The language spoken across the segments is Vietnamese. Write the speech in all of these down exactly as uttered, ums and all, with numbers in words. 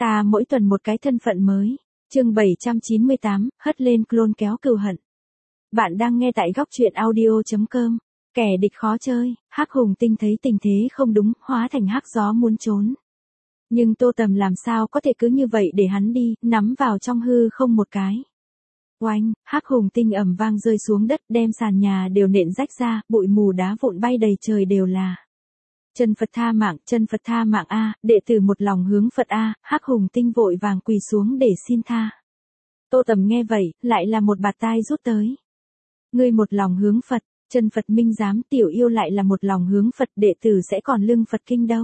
Ta mỗi tuần một cái thân phận mới. Chương bảy trăm chín mươi tám, hất lên clone kéo cừu hận. Bạn đang nghe tại góc truyện audio chấm com. Kẻ địch khó chơi, Hắc Hùng Tinh thấy tình thế không đúng, hóa thành hắc gió muốn trốn. Nhưng Tô Tầm làm sao có thể cứ như vậy để hắn đi, nắm vào trong hư không một cái. Oanh, Hắc Hùng Tinh ầm vang rơi xuống đất, đem sàn nhà đều nện rách ra, bụi mù đá vụn bay đầy trời đều là. Chân Phật tha mạng, chân Phật tha mạng a, đệ tử một lòng hướng Phật a, Hắc Hùng Tinh vội vàng quỳ xuống để xin tha. Tô Tầm nghe vậy, lại là một bạt tai rút tới. Ngươi một lòng hướng Phật, chân Phật minh giám, tiểu yêu lại là một lòng hướng Phật, đệ tử sẽ còn lưng Phật kinh đâu.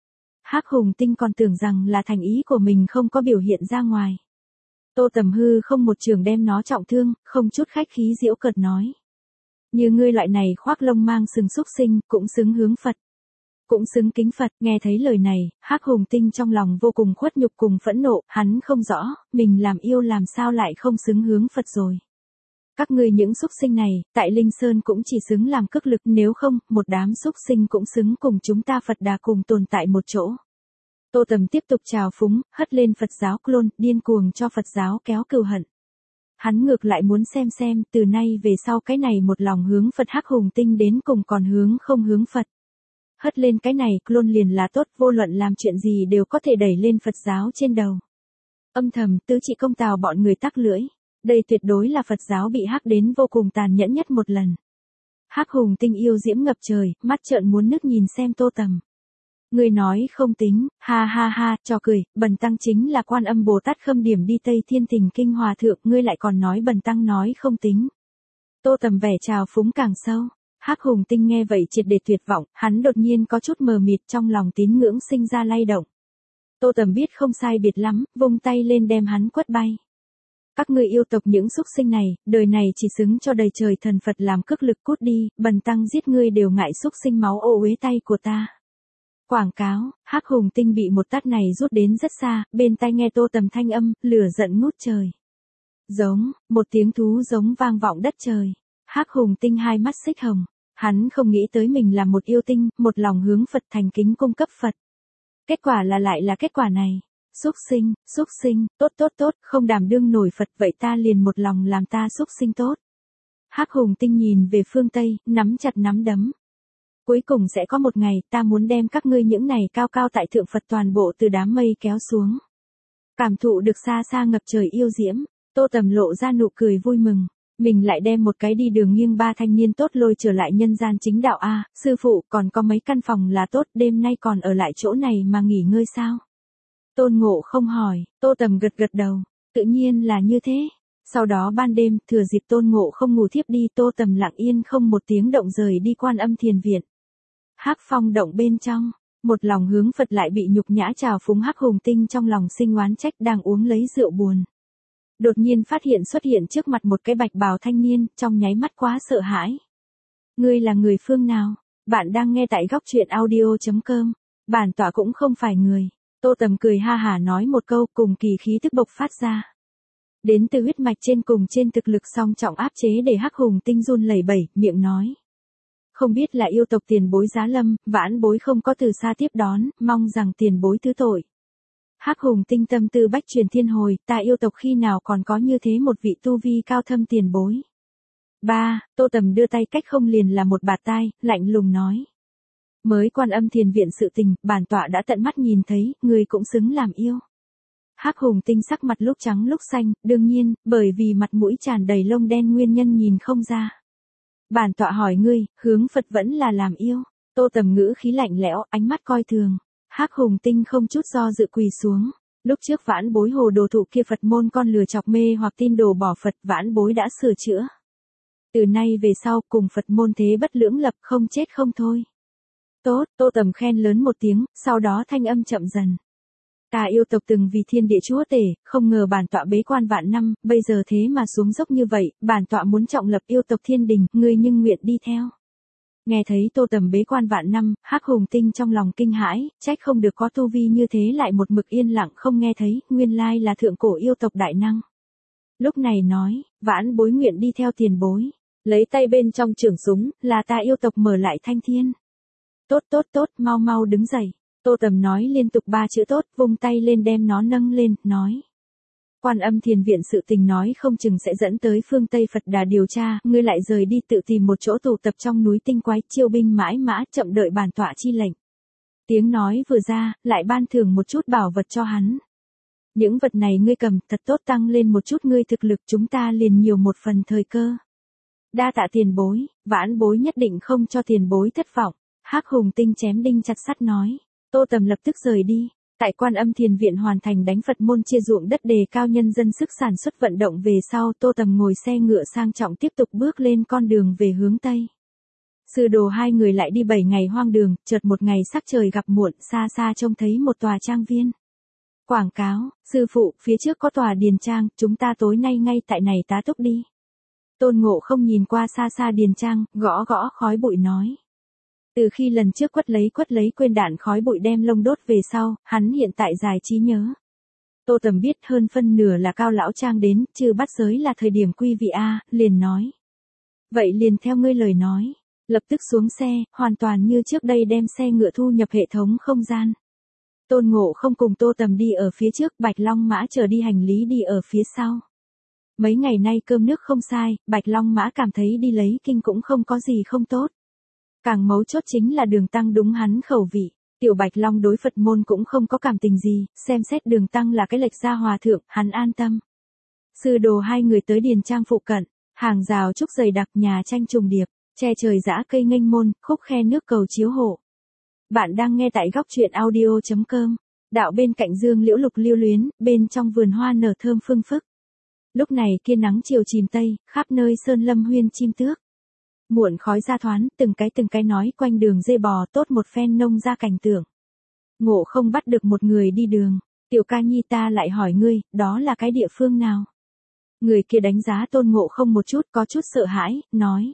Hắc Hùng Tinh còn tưởng rằng là thành ý của mình không có biểu hiện ra ngoài. Tô Tầm hư không một trường đem nó trọng thương, không chút khách khí giễu cợt nói. Như ngươi loại này khoác lông mang sừng xúc sinh, cũng xứng hướng Phật. Cũng xứng kính Phật, nghe thấy lời này, Hắc Hùng Tinh trong lòng vô cùng khuất nhục cùng phẫn nộ, hắn không rõ, mình làm yêu làm sao lại không xứng hướng Phật rồi. Các ngươi những xúc sinh này, tại Linh Sơn cũng chỉ xứng làm cước lực, nếu không, một đám xúc sinh cũng xứng cùng chúng ta Phật Đà cùng tồn tại một chỗ. Tô Tầm tiếp tục trào phúng, hất lên Phật giáo clone, điên cuồng cho Phật giáo kéo cừu hận. Hắn ngược lại muốn xem xem, từ nay về sau cái này một lòng hướng Phật Hắc Hùng Tinh đến cùng còn hướng không hướng Phật. Hất lên cái này clone liền là tốt, vô luận làm chuyện gì đều có thể đẩy lên Phật giáo trên đầu. Âm thầm, tứ trị công tào bọn người tắc lưỡi. Đây tuyệt đối là Phật giáo bị hắc đến vô cùng tàn nhẫn nhất một lần. Hắc Hùng Tinh yêu diễm ngập trời, mắt trợn muốn nứt nhìn xem Tô Tầm. Ngươi nói không tính, ha ha ha, trò cười, bần tăng chính là Quan Âm Bồ Tát khâm điểm đi Tây Thiên Thỉnh Kinh Hòa Thượng, ngươi lại còn nói bần tăng nói không tính. Tô Tầm vẻ trào phúng càng sâu. Hắc Hùng Tinh nghe vậy triệt để tuyệt vọng, hắn đột nhiên có chút mờ mịt, trong lòng tín ngưỡng sinh ra lay động. Tô Tầm biết không sai biệt lắm, vung tay lên đem hắn quất bay. Các ngươi yêu tộc những xúc sinh này, đời này chỉ xứng cho đầy trời thần Phật làm cước lực, cút đi, bần tăng giết ngươi đều ngại xúc sinh máu ô uế tay của ta. Quảng cáo, Hắc Hùng Tinh bị một tát này rút đến rất xa, bên tai nghe Tô Tầm thanh âm, lửa giận ngút trời. Giống, một tiếng thú giống vang vọng đất trời. Hắc Hùng Tinh hai mắt xích hồng. Hắn không nghĩ tới mình là một yêu tinh, một lòng hướng Phật thành kính cung cấp Phật. Kết quả là lại là kết quả này. Xúc sinh, xúc sinh, tốt tốt tốt, không đảm đương nổi Phật, vậy ta liền một lòng làm ta xúc sinh tốt. Hắc Hùng Tinh nhìn về phương Tây, nắm chặt nắm đấm. Cuối cùng sẽ có một ngày, ta muốn đem các ngươi những này cao cao tại thượng Phật toàn bộ từ đám mây kéo xuống. Cảm thụ được xa xa ngập trời yêu diễm, Tô Tầm lộ ra nụ cười vui mừng. Mình lại đem một cái đi đường nghiêng ba thanh niên tốt lôi trở lại nhân gian chính đạo a, sư phụ, còn có mấy căn phòng là tốt, đêm nay còn ở lại chỗ này mà nghỉ ngơi sao? Tôn Ngộ không hỏi, Tô Tầm gật gật đầu, tự nhiên là như thế. Sau đó ban đêm, thừa dịp Tôn Ngộ không ngủ thiếp đi, Tô Tầm lặng yên không một tiếng động rời đi Quan Âm Thiền Viện. Hắc Phong động bên trong, một lòng hướng Phật lại bị nhục nhã trào phúng Hắc Hùng Tinh trong lòng sinh oán trách, đang uống lấy rượu buồn. Đột nhiên phát hiện xuất hiện trước mặt một cái bạch bào thanh niên, trong nháy mắt quá sợ hãi. Ngươi là người phương nào? Bạn đang nghe tại góc truyện audio chấm com. Bản tọa cũng không phải người. Tô Tầm cười ha hả nói một câu, cùng kỳ khí tức bộc phát ra. Đến từ huyết mạch trên cùng trên thực lực song trọng áp chế để Hắc Hùng Tinh run lẩy bẩy, miệng nói. Không biết là yêu tộc tiền bối Giá Lâm, vãn bối không có từ xa tiếp đón, mong rằng tiền bối thứ tội. Hắc Hùng Tinh tâm tư bách truyền thiên hồi, ta yêu tộc khi nào còn có như thế một vị tu vi cao thâm tiền bối. Ba, Tô Tầm đưa tay cách không liền là một bạt tai, lạnh lùng nói. Mới Quan Âm Thiền Viện sự tình, bản tọa đã tận mắt nhìn thấy, người cũng xứng làm yêu. Hắc Hùng Tinh sắc mặt lúc trắng lúc xanh, đương nhiên, bởi vì mặt mũi tràn đầy lông đen nguyên nhân nhìn không ra. Bản tọa hỏi ngươi, hướng Phật vẫn là làm yêu. Tô Tầm ngữ khí lạnh lẽo, ánh mắt coi thường. Hắc Hùng Tinh không chút do dự quỳ xuống. Lúc trước vãn bối hồ đồ thụ kia Phật môn con lừa chọc mê hoặc tin đồ bỏ Phật, vãn bối đã sửa chữa. Từ nay về sau cùng Phật môn thế bất lưỡng lập, không chết không thôi. Tốt, Tô Tầm khen lớn một tiếng, sau đó thanh âm chậm dần. Ta yêu tộc từng vì thiên địa chúa tể, không ngờ bản tọa bế quan vạn năm, bây giờ thế mà xuống dốc như vậy, bản tọa muốn trọng lập yêu tộc thiên đình, ngươi nhưng nguyện đi theo. Nghe thấy Tô Tầm bế quan vạn năm, Hắc Hùng Tinh trong lòng kinh hãi, trách không được có tu vi như thế lại một mực yên lặng không nghe thấy, nguyên lai là thượng cổ yêu tộc đại năng. Lúc này nói, vãn bối nguyện đi theo tiền bối, lấy tay bên trong trường súng, là ta yêu tộc mở lại thanh thiên. Tốt tốt tốt, mau mau đứng dậy. Tô Tầm nói liên tục ba chữ tốt, vung tay lên đem nó nâng lên, nói. Quan Âm Thiền Viện sự tình nói không chừng sẽ dẫn tới phương Tây Phật Đà điều tra, ngươi lại rời đi tự tìm một chỗ tụ tập trong núi tinh quái, chiêu binh mãi mã, chậm đợi bản tọa chi lệnh. Tiếng nói vừa ra, lại ban thưởng một chút bảo vật cho hắn. Những vật này ngươi cầm, thật tốt tăng lên một chút ngươi thực lực, chúng ta liền nhiều một phần thời cơ. Đa tạ tiền bối, vãn bối nhất định không cho tiền bối thất vọng. Hắc Hùng Tinh chém đinh chặt sắt nói. Tô Tầm lập tức rời đi. Tại Quan Âm Thiền Viện hoàn thành đánh Phật môn chia ruộng đất đề cao nhân dân sức sản xuất vận động về sau, Tô Tầm ngồi xe ngựa sang trọng tiếp tục bước lên con đường về hướng Tây. Sư đồ hai người lại đi bảy ngày hoang đường, chợt một ngày sắc trời gặp muộn, xa xa trông thấy một tòa trang viên. Quảng cáo, sư phụ, phía trước có tòa điền trang, chúng ta tối nay ngay tại này tá túc đi. Tôn Ngộ không nhìn qua xa xa điền trang, gõ gõ khói bụi nói. Từ khi lần trước quất lấy quất lấy quên đạn khói bụi đem lông đốt về sau, hắn hiện tại dài trí nhớ. Tô Tầm biết hơn phân nửa là Cao lão trang đến, trừ bắt giới là thời điểm quy vị A, liền nói. Vậy liền theo ngươi lời nói, lập tức xuống xe, hoàn toàn như trước đây đem xe ngựa thu nhập hệ thống không gian. Tôn Ngộ không cùng Tô Tầm đi ở phía trước, Bạch Long Mã chờ đi hành lý đi ở phía sau. Mấy ngày nay cơm nước không sai, Bạch Long Mã cảm thấy đi lấy kinh cũng không có gì không tốt. Càng mấu chốt chính là Đường Tăng đúng hắn khẩu vị. Tiểu Bạch Long đối Phật môn cũng không có cảm tình gì, xem xét Đường Tăng là cái lệch gia hòa thượng, hắn an tâm. Sư đồ hai người tới điền trang phụ cận, hàng rào trúc dày đặc, nhà tranh trùng điệp, che trời giã cây nghênh môn, khúc khe nước cầu chiếu hộ. Bạn đang nghe tại góc truyện audio chấm com. Đạo bên cạnh dương liễu lục lưu luyến, bên trong vườn hoa nở thơm phương phức. Lúc này kia nắng chiều chìm tây, khắp nơi sơn lâm huyên chim tước. Muộn khói ra thoán, từng cái từng cái nói quanh đường dê bò tốt một phen nông ra cảnh tượng. Ngộ không bắt được một người đi đường, Tiểu Ca Nhi ta lại hỏi ngươi, đó là cái địa phương nào? Người kia đánh giá Tôn Ngộ không một chút, có chút sợ hãi, nói.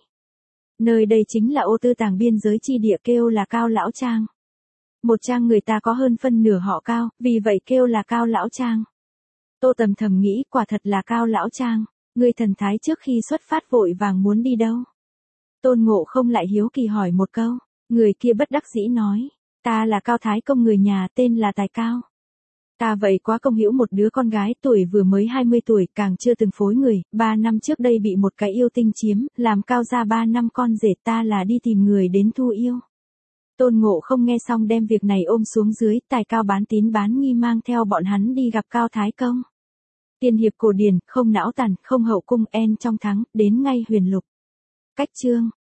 Nơi đây chính là Ô Tư Tàng biên giới chi địa, kêu là Cao Lão Trang. Một trang người ta có hơn phân nửa họ Cao, vì vậy kêu là Cao Lão Trang. Tô Tầm thầm nghĩ, quả thật là Cao Lão Trang, người thần thái trước khi xuất phát vội vàng muốn đi đâu? Tôn Ngộ không lại hiếu kỳ hỏi một câu, người kia bất đắc dĩ nói, ta là Cao Thái Công người nhà, tên là Tài Cao. Ta vậy quá công hữu một đứa con gái tuổi vừa mới hai mươi tuổi, càng chưa từng phối người, ba năm trước đây bị một cái yêu tinh chiếm, làm Cao ra ba năm con rể, ta là đi tìm người đến thu yêu. Tôn Ngộ không nghe xong đem việc này ôm xuống dưới, Tài Cao bán tín bán nghi mang theo bọn hắn đi gặp Cao Thái Công. Tiên hiệp cổ điển, không não tàn, không hậu cung, en trong thắng, đến ngay huyền lục. Cách chương